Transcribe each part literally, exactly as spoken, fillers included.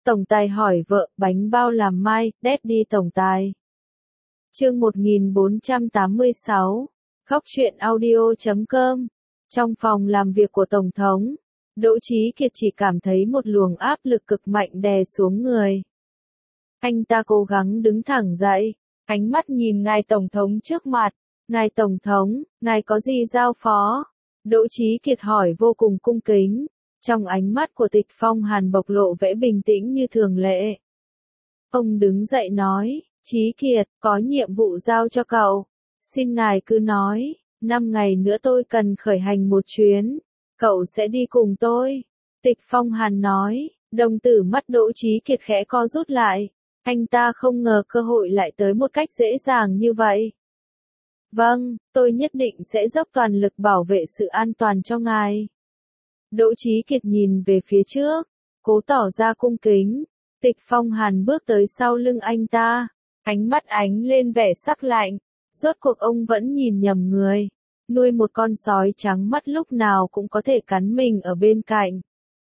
Tổng tài hỏi vợ, bánh bao làm mai, Daddy tổng tài. Chương một nghìn bốn trăm tám mươi sáu, khóc chuyện audio chấm com. Trong phòng làm việc của Tổng thống, Đỗ Chí Kiệt chỉ cảm thấy một luồng áp lực cực mạnh đè xuống người. Anh ta cố gắng đứng thẳng dậy, ánh mắt nhìn ngài Tổng thống trước mặt. Ngài Tổng thống, ngài có gì giao phó? Đỗ Chí Kiệt hỏi vô cùng cung kính. Trong ánh mắt của Tịch Phong Hàn bộc lộ vẻ bình tĩnh như thường lệ. Ông đứng dậy nói, Chí Kiệt, có nhiệm vụ giao cho cậu. Xin ngài cứ nói, năm ngày nữa tôi cần khởi hành một chuyến. Cậu sẽ đi cùng tôi. Tịch Phong Hàn nói, đồng tử mắt Đỗ Chí Kiệt khẽ co rút lại. Anh ta không ngờ cơ hội lại tới một cách dễ dàng như vậy. Vâng, tôi nhất định sẽ dốc toàn lực bảo vệ sự an toàn cho ngài. Đỗ Chí Kiệt nhìn về phía trước, cố tỏ ra cung kính. Tịch Phong Hàn bước tới sau lưng anh ta, ánh mắt ánh lên vẻ sắc lạnh. Rốt cuộc ông vẫn nhìn nhầm người, nuôi một con sói trắng mắt lúc nào cũng có thể cắn mình ở bên cạnh.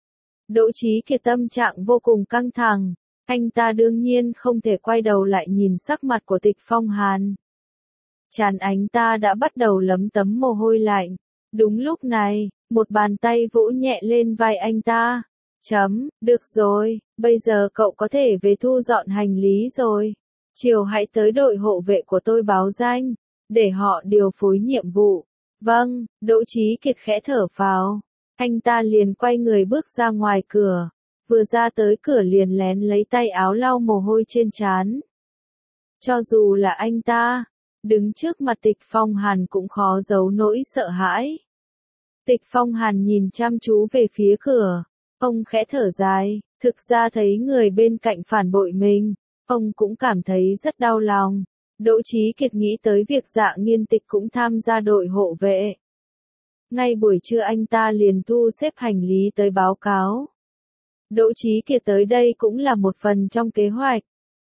Đỗ Chí Kiệt tâm trạng vô cùng căng thẳng, anh ta đương nhiên không thể quay đầu lại nhìn sắc mặt của Tịch Phong Hàn. Trán anh ta đã bắt đầu lấm tấm mồ hôi lạnh. Đúng lúc này, một bàn tay vỗ nhẹ lên vai anh ta. Chấm, được rồi, bây giờ cậu có thể về thu dọn hành lý rồi. Chiều hãy tới đội hộ vệ của tôi báo danh, để họ điều phối nhiệm vụ. Vâng, Đỗ Chí Kiệt khẽ thở phào. Anh ta liền quay người bước ra ngoài cửa. Vừa ra tới cửa liền lén lấy tay áo lau mồ hôi trên trán. Cho dù là anh ta, đứng trước mặt Tịch Phong Hàn cũng khó giấu nỗi sợ hãi. Tịch Phong Hàn nhìn chăm chú về phía cửa, ông khẽ thở dài, thực ra thấy người bên cạnh phản bội mình, ông cũng cảm thấy rất đau lòng. Đỗ Chí Kiệt nghĩ tới việc Dạ Nghiên Tịch cũng tham gia đội hộ vệ. Ngay buổi trưa anh ta liền thu xếp hành lý tới báo cáo. Đỗ Chí Kiệt tới đây cũng là một phần trong kế hoạch.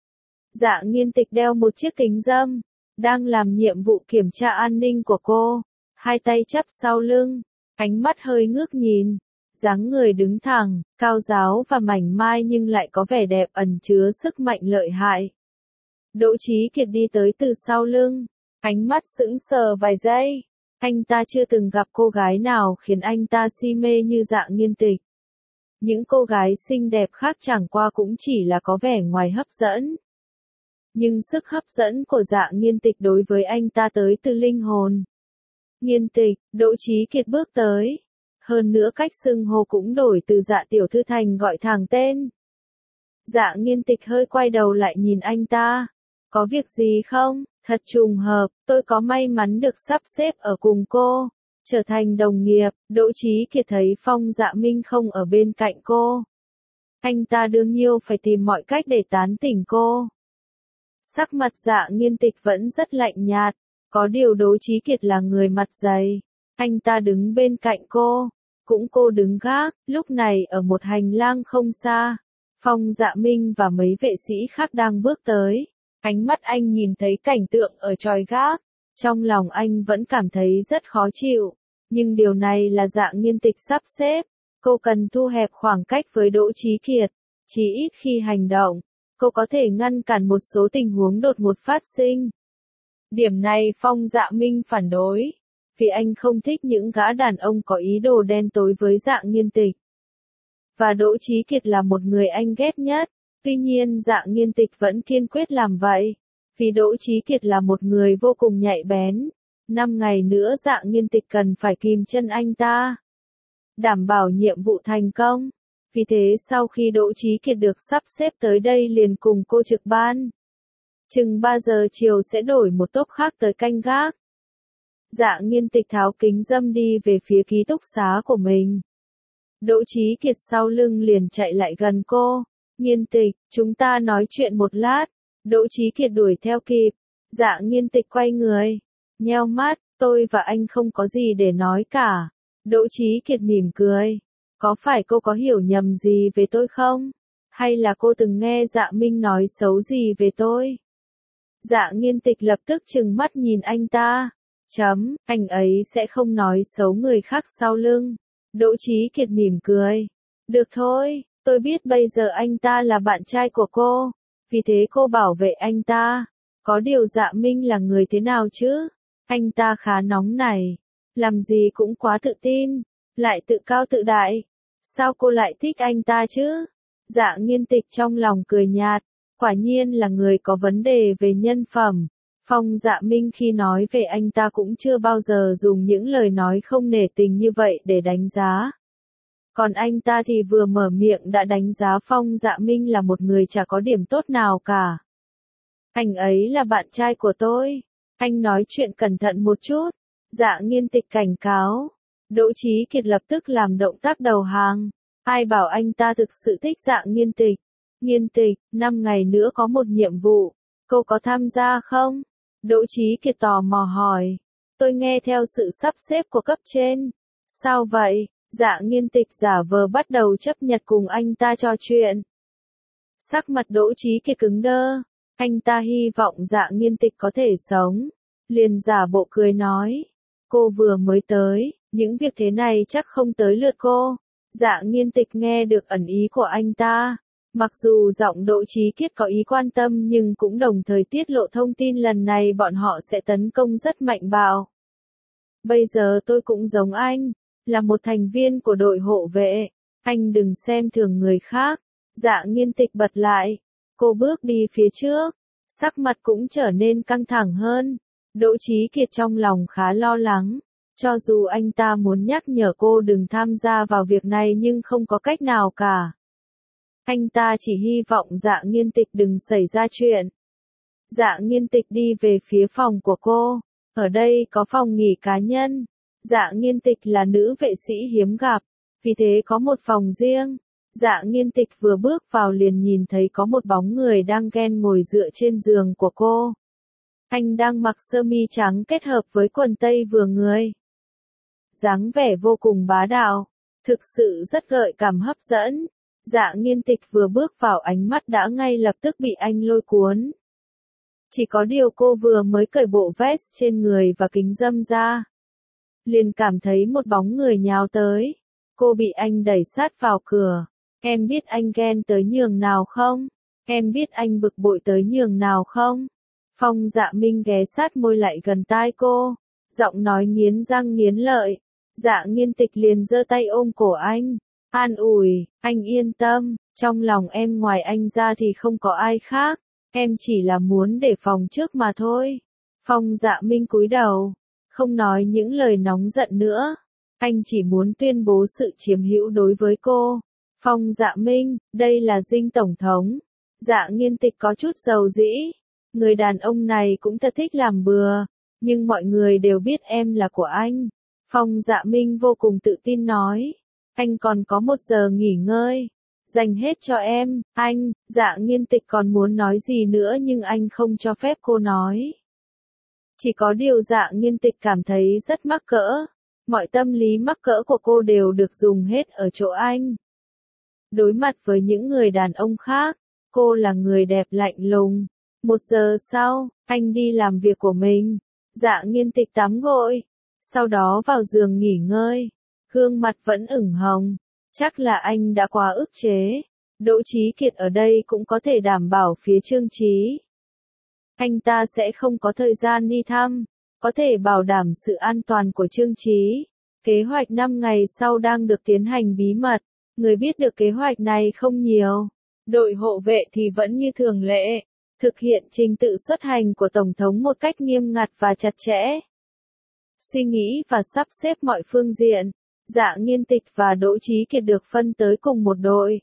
Dạ Nghiên Tịch đeo một chiếc kính râm, đang làm nhiệm vụ kiểm tra an ninh của cô, hai tay chắp sau lưng, ánh mắt hơi ngước nhìn, dáng người đứng thẳng, cao ráo và mảnh mai nhưng lại có vẻ đẹp ẩn chứa sức mạnh lợi hại. Đỗ Chí Kiệt đi tới từ sau lưng, ánh mắt sững sờ vài giây, anh ta chưa từng gặp cô gái nào khiến anh ta si mê như Dạ Nghiên Tịch. Những cô gái xinh đẹp khác chẳng qua cũng chỉ là có vẻ ngoài hấp dẫn. Nhưng sức hấp dẫn của Dạ Nghiên Tịch đối với anh ta tới từ linh hồn. Nghiên Tịch, Đỗ Chí Kiệt bước tới. Hơn nữa cách xưng hô cũng đổi từ Dạ tiểu thư thành gọi thẳng tên. Dạ Nghiên Tịch hơi quay đầu lại nhìn anh ta. Có việc gì không? Thật trùng hợp, tôi có may mắn được sắp xếp ở cùng cô, trở thành đồng nghiệp. Đỗ Chí Kiệt thấy Phong Dạ Minh không ở bên cạnh cô. Anh ta đương nhiên phải tìm mọi cách để tán tỉnh cô. Sắc mặt Dạ Nghiên Tịch vẫn rất lạnh nhạt, có điều Đỗ Chí Kiệt là người mặt dày. Anh ta đứng bên cạnh cô, cũng cô đứng gác. Lúc này ở một hành lang không xa, Phong Dạ Minh và mấy vệ sĩ khác đang bước tới. Ánh mắt anh nhìn thấy cảnh tượng ở chòi gác, trong lòng anh vẫn cảm thấy rất khó chịu. Nhưng điều này là Dạ Nghiên Tịch sắp xếp, cô cần thu hẹp khoảng cách với Đỗ Chí Kiệt, chí ít khi hành động, cô có thể ngăn cản một số tình huống đột ngột phát sinh. Điểm này Phong Dạ Minh phản đối, vì anh không thích những gã đàn ông có ý đồ đen tối với Dạ Nghiên Tịch. Và Đỗ Chí Kiệt là một người anh ghét nhất, tuy nhiên Dạ Nghiên Tịch vẫn kiên quyết làm vậy, vì Đỗ Chí Kiệt là một người vô cùng nhạy bén. Năm ngày nữa Dạ Nghiên Tịch cần phải kìm chân anh ta, đảm bảo nhiệm vụ thành công. Vì thế sau khi Đỗ Chí Kiệt được sắp xếp tới đây liền cùng cô trực ban. Chừng ba giờ chiều sẽ đổi một tốp khác tới canh gác. Dạ Nghiên Tịch tháo kính râm đi về phía ký túc xá của mình. Đỗ Chí Kiệt sau lưng liền chạy lại gần cô. Nghiên Tịch, chúng ta nói chuyện một lát. Đỗ Chí Kiệt đuổi theo kịp. Dạ Nghiên Tịch quay người, nheo mắt, tôi và anh không có gì để nói cả. Đỗ Chí Kiệt mỉm cười. Có phải cô có hiểu nhầm gì về tôi không? Hay là cô từng nghe Dạ Minh nói xấu gì về tôi? Dạ Nghiên Tịch lập tức trừng mắt nhìn anh ta. Chấm, anh ấy sẽ không nói xấu người khác sau lưng. Đỗ Chí Kiệt mỉm cười. Được thôi, Tôi biết bây giờ anh ta là bạn trai của cô, vì thế cô bảo vệ anh ta. Có điều Dạ Minh là người thế nào chứ? Anh ta khá nóng này, làm gì cũng quá tự tin, lại tự cao tự đại. Sao cô lại thích anh ta chứ? Dạ Nghiên Tịch trong lòng cười nhạt, quả nhiên là người có vấn đề về nhân phẩm. Phong Dạ Minh khi nói về anh ta cũng chưa bao giờ dùng những lời nói không nể tình như vậy để đánh giá. Còn anh ta thì vừa mở miệng đã đánh giá Phong Dạ Minh là một người chả có điểm tốt nào cả. Anh ấy là bạn trai của tôi. Anh nói chuyện cẩn thận một chút. Dạ Nghiên Tịch cảnh cáo. Đỗ Chí Kiệt lập tức làm động tác đầu hàng. Ai bảo anh ta thực sự thích Dạ Nghiên Tịch. Nghiên Tịch, năm ngày nữa có một nhiệm vụ. Cô có tham gia không? Đỗ Chí Kiệt tò mò hỏi. Tôi nghe theo sự sắp xếp của cấp trên. Sao vậy? Dạ Nghiên Tịch giả vờ bắt đầu chấp nhận cùng anh ta trò chuyện. Sắc mặt Đỗ Chí Kiệt cứng đơ. Anh ta hy vọng Dạ Nghiên Tịch có thể sống. Liền giả bộ cười nói. Cô vừa mới tới, những việc thế này chắc không tới lượt cô. Dạ Nghiên Tịch nghe được ẩn ý của anh ta. Mặc dù giọng Đỗ Chí Kiệt có ý quan tâm nhưng cũng đồng thời tiết lộ thông tin lần này bọn họ sẽ tấn công rất mạnh bạo. Bây giờ tôi cũng giống anh, là một thành viên của đội hộ vệ. Anh đừng xem thường người khác. Dạ Nghiên Tịch bật lại. Cô bước đi phía trước, sắc mặt cũng trở nên căng thẳng hơn. Đỗ Chí Kiệt trong lòng khá lo lắng. Cho dù anh ta muốn nhắc nhở cô đừng tham gia vào việc này nhưng không có cách nào cả. Anh ta chỉ hy vọng Dạ Nghiên Tịch đừng xảy ra chuyện. Dạ Nghiên Tịch đi về phía phòng của cô. Ở đây có phòng nghỉ cá nhân. Dạ Nghiên Tịch là nữ vệ sĩ hiếm gặp, vì thế có một phòng riêng. Dạ Nghiên Tịch vừa bước vào liền nhìn thấy có một bóng người đang ghen ngồi dựa trên giường của cô. Anh đang mặc sơ mi trắng kết hợp với quần tây vừa người. Dáng vẻ vô cùng bá đạo, thực sự rất gợi cảm hấp dẫn. Dạ Nghiên Tịch vừa bước vào ánh mắt đã ngay lập tức bị anh lôi cuốn. Chỉ có điều cô vừa mới cởi bộ vest trên người và kính râm ra, liền cảm thấy một bóng người nhào tới. Cô bị anh đẩy sát vào cửa. Em biết anh ghen tới nhường nào không? Em biết anh bực bội tới nhường nào không? Phong Dạ Minh ghé sát môi lại gần tai cô, giọng nói nghiến răng nghiến lợi. Dạ Nghiên Tịch liền giơ tay ôm cổ anh, an ủi, anh yên tâm, trong lòng em ngoài anh ra thì không có ai khác, em chỉ là muốn để phòng trước mà thôi. Phong Dạ Minh cúi đầu, không nói những lời nóng giận nữa, anh chỉ muốn tuyên bố sự chiếm hữu đối với cô. Phong Dạ Minh, đây là Dinh Tổng thống. Dạ Nghiên Tịch có chút dầu dĩ. Người đàn ông này cũng thật thích làm bừa, nhưng mọi người đều biết em là của anh. Phong Dạ Minh vô cùng tự tin nói. Anh còn có một giờ nghỉ ngơi. Dành hết cho em, anh. Dạ Nghiên Tịch còn muốn nói gì nữa nhưng anh không cho phép cô nói. Chỉ có điều Dạ Nghiên Tịch cảm thấy rất mắc cỡ. Mọi tâm lý mắc cỡ của cô đều được dùng hết ở chỗ anh. Đối mặt với những người đàn ông khác, cô là người đẹp lạnh lùng. Một giờ sau, anh đi làm việc của mình. Dạ Nghiên Tịch tắm gội, sau đó vào giường nghỉ ngơi. Gương mặt vẫn ửng hồng, chắc là anh đã quá ức chế. Đỗ Chí Kiệt ở đây cũng có thể đảm bảo phía Trương Chí. Anh ta sẽ không có thời gian đi thăm, có thể bảo đảm sự an toàn của Trương Chí. Kế hoạch năm ngày sau đang được tiến hành bí mật. Người biết được kế hoạch này không nhiều. Đội hộ vệ thì vẫn như thường lệ, thực hiện trình tự xuất hành của Tổng thống một cách nghiêm ngặt và chặt chẽ. Suy nghĩ và sắp xếp mọi phương diện, Dạ Nghiên Tịch và Đỗ Chí Kiệt được phân tới cùng một đội.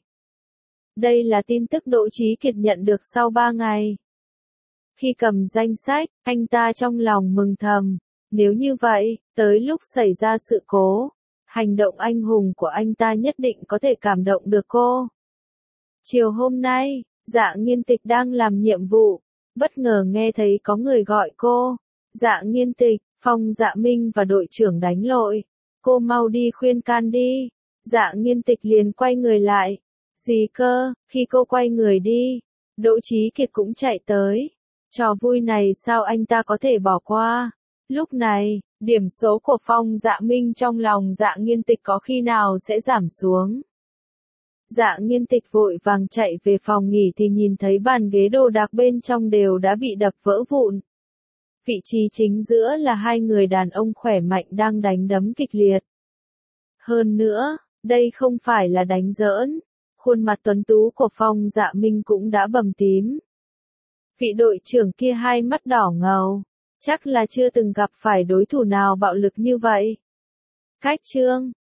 Đây là tin tức Đỗ Chí Kiệt nhận được sau ba ngày. Khi cầm danh sách, anh ta trong lòng mừng thầm. Nếu như vậy, tới lúc xảy ra sự cố, hành động anh hùng của anh ta nhất định có thể cảm động được cô. Chiều hôm nay, Dạ Nghiên Tịch đang làm nhiệm vụ, bất ngờ nghe thấy có người gọi cô. Dạ Nghiên Tịch, Phong Dạ Minh và đội trưởng đánh lội. Cô mau đi khuyên can đi. Dạ Nghiên Tịch liền quay người lại. Gì cơ? Khi cô quay người đi, Đỗ Chí Kiệt cũng chạy tới. Trò vui này sao anh ta có thể bỏ qua? Lúc này, điểm số của Phong Dạ Minh trong lòng Dạ Nghiên Tịch có khi nào sẽ giảm xuống. Dạ Nghiên Tịch vội vàng chạy về phòng nghỉ thì nhìn thấy bàn ghế đồ đạc bên trong đều đã bị đập vỡ vụn. Vị trí chính giữa là hai người đàn ông khỏe mạnh đang đánh đấm kịch liệt. Hơn nữa, đây không phải là đánh giỡn. Khuôn mặt tuấn tú của Phong Dạ Minh cũng đã bầm tím. Vị đội trưởng kia hai mắt đỏ ngầu. Chắc là chưa từng gặp phải đối thủ nào bạo lực như vậy. Cách chương